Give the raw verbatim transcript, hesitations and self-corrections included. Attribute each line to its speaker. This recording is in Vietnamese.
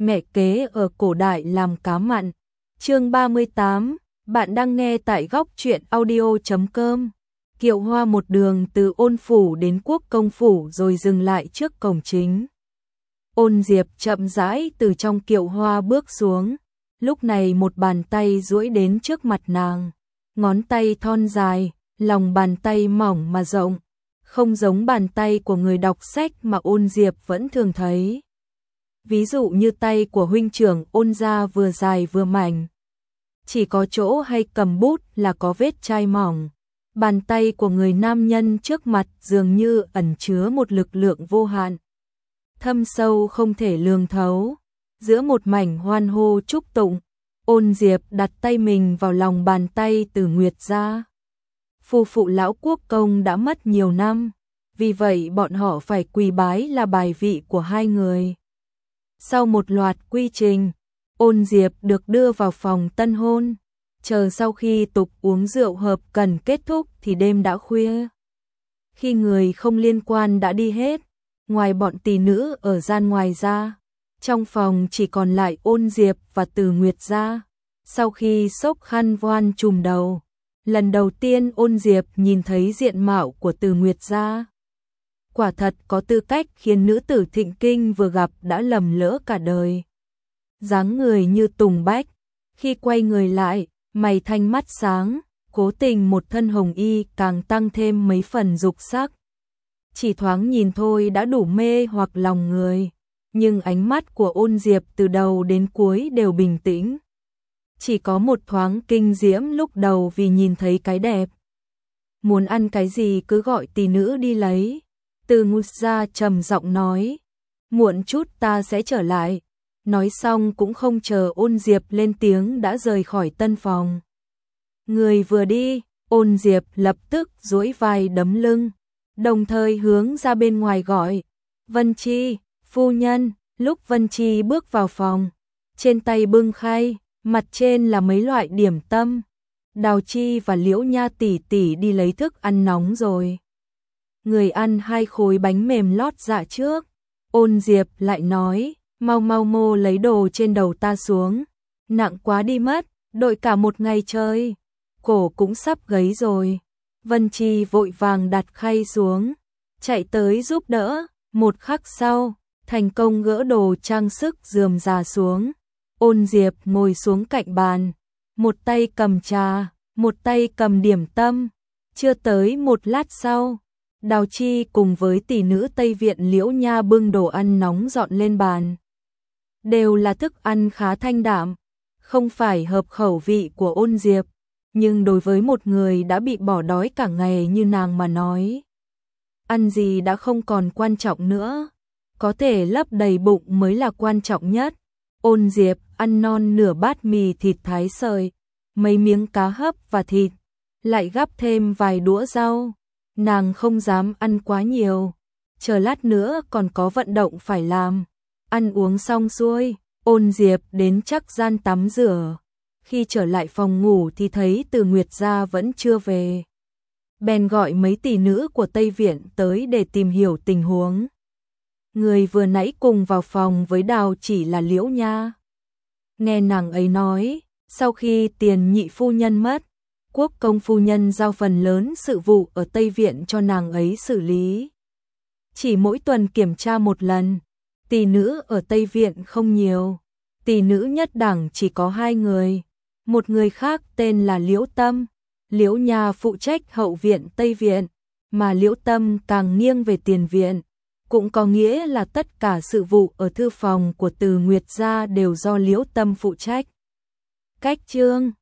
Speaker 1: mẹ kế ở cổ đại làm cá mặn. Chương ba mươi tám, bạn đang nghe tại góc truyện audio chấm com. Kiệu Hoa một đường từ Ôn phủ đến Quốc công phủ rồi dừng lại trước cổng chính. Ôn Diệp chậm rãi từ trong kiệu hoa bước xuống, lúc này một bàn tay duỗi đến trước mặt nàng, ngón tay thon dài, lòng bàn tay mỏng mà rộng, không giống bàn tay của người đọc sách mà Ôn Diệp vẫn thường thấy. Ví dụ như tay của huynh trưởng Ôn gia vừa dài vừa mảnh, chỉ có chỗ hay cầm bút là có vết chai mỏng. Bàn tay của người nam nhân trước mặt dường như ẩn chứa một lực lượng vô hạn, thâm sâu không thể lường thấu. Giữa một mảnh hoan hô chúc tụng, Ôn Diệp đặt tay mình vào lòng bàn tay Từ Nguyệt gia. Phu phụ lão quốc công đã mất nhiều năm, vì vậy bọn họ phải quỳ bái là bài vị của hai người. Sau một loạt quy trình, Ôn Diệp được đưa vào phòng tân hôn. Chờ sau khi tục uống rượu hợp cần kết thúc thì đêm đã khuya. Khi người không liên quan đã đi hết, ngoài bọn tỷ nữ ở gian ngoài ra, trong phòng chỉ còn lại Ôn Diệp và Từ Nguyệt gia. Sau khi xốc khăn voan trùm đầu, lần đầu tiên Ôn Diệp nhìn thấy diện mạo của Từ Nguyệt gia. Quả thật có tư cách khiến nữ tử thịnh kinh vừa gặp đã lầm lỡ cả đời. Dáng người như tùng bách, khi quay người lại, mày thanh mắt sáng, cố tình một thân hồng y càng tăng thêm mấy phần dục sắc. Chỉ thoáng nhìn thôi đã đủ mê hoặc lòng người, nhưng ánh mắt của Ôn Diệp từ đầu đến cuối đều bình tĩnh. Chỉ có một thoáng kinh diễm lúc đầu vì nhìn thấy cái đẹp. Muốn ăn cái gì cứ gọi tỷ nữ đi lấy. Từ Nguyệt gia trầm giọng nói, muộn chút ta sẽ trở lại. Nói xong cũng không chờ Ôn Diệp lên tiếng đã rời khỏi tân phòng. Người vừa đi, Ôn Diệp lập tức duỗi vai đấm lưng, đồng thời hướng ra bên ngoài gọi, Vân Chi, phu nhân. Lúc Vân Chi bước vào phòng, trên tay bưng khay, mặt trên là mấy loại điểm tâm. Đào Chi và Liễu Nha tỷ tỷ đi lấy thức ăn nóng rồi. Người ăn hai khối bánh mềm lót dạ trước. Ôn Diệp lại nói, mau mau mô lấy đồ trên đầu ta xuống, nặng quá đi mất, đội cả một ngày chơi, cổ cũng sắp gấy rồi. Vân Chi vội vàng đặt khay xuống, chạy tới giúp đỡ. Một khắc sau, thành công gỡ đồ trang sức rườm rà xuống. Ôn Diệp ngồi xuống cạnh bàn, một tay cầm trà, một tay cầm điểm tâm. Chưa tới một lát sau, Đào Chi cùng với tỷ nữ Tây Viện Liễu Nha bưng đồ ăn nóng dọn lên bàn. Đều là thức ăn khá thanh đạm, không phải hợp khẩu vị của Ôn Diệp, nhưng đối với một người đã bị bỏ đói cả ngày như nàng mà nói, ăn gì đã không còn quan trọng nữa, có thể lấp đầy bụng mới là quan trọng nhất. Ôn Diệp ăn non nửa bát mì thịt thái sợi, mấy miếng cá hấp và thịt, lại gắp thêm vài đũa rau. Nàng không dám ăn quá nhiều, chờ lát nữa còn có vận động phải làm. Ăn uống xong xuôi, Ôn Diệp đến chắc gian tắm rửa. Khi trở lại phòng ngủ thì thấy Từ Nguyệt gia vẫn chưa về. Bèn gọi mấy tỷ nữ của Tây Viện tới để tìm hiểu tình huống. Người vừa nãy cùng vào phòng với Đào chỉ là Liễu Nha. Nghe nàng ấy nói, sau khi tiền nhị phu nhân mất, Quốc công phu nhân giao phần lớn sự vụ ở Tây Viện cho nàng ấy xử lý. Chỉ mỗi tuần kiểm tra một lần. Tỷ nữ ở Tây Viện không nhiều, tỷ nữ nhất đẳng chỉ có hai người. Một người khác tên là Liễu Tâm, Liễu Nha phụ trách hậu viện Tây Viện, mà Liễu Tâm càng nghiêng về tiền viện. Cũng có nghĩa là tất cả sự vụ ở thư phòng của Từ Nguyệt gia đều do Liễu Tâm phụ trách. Cách chương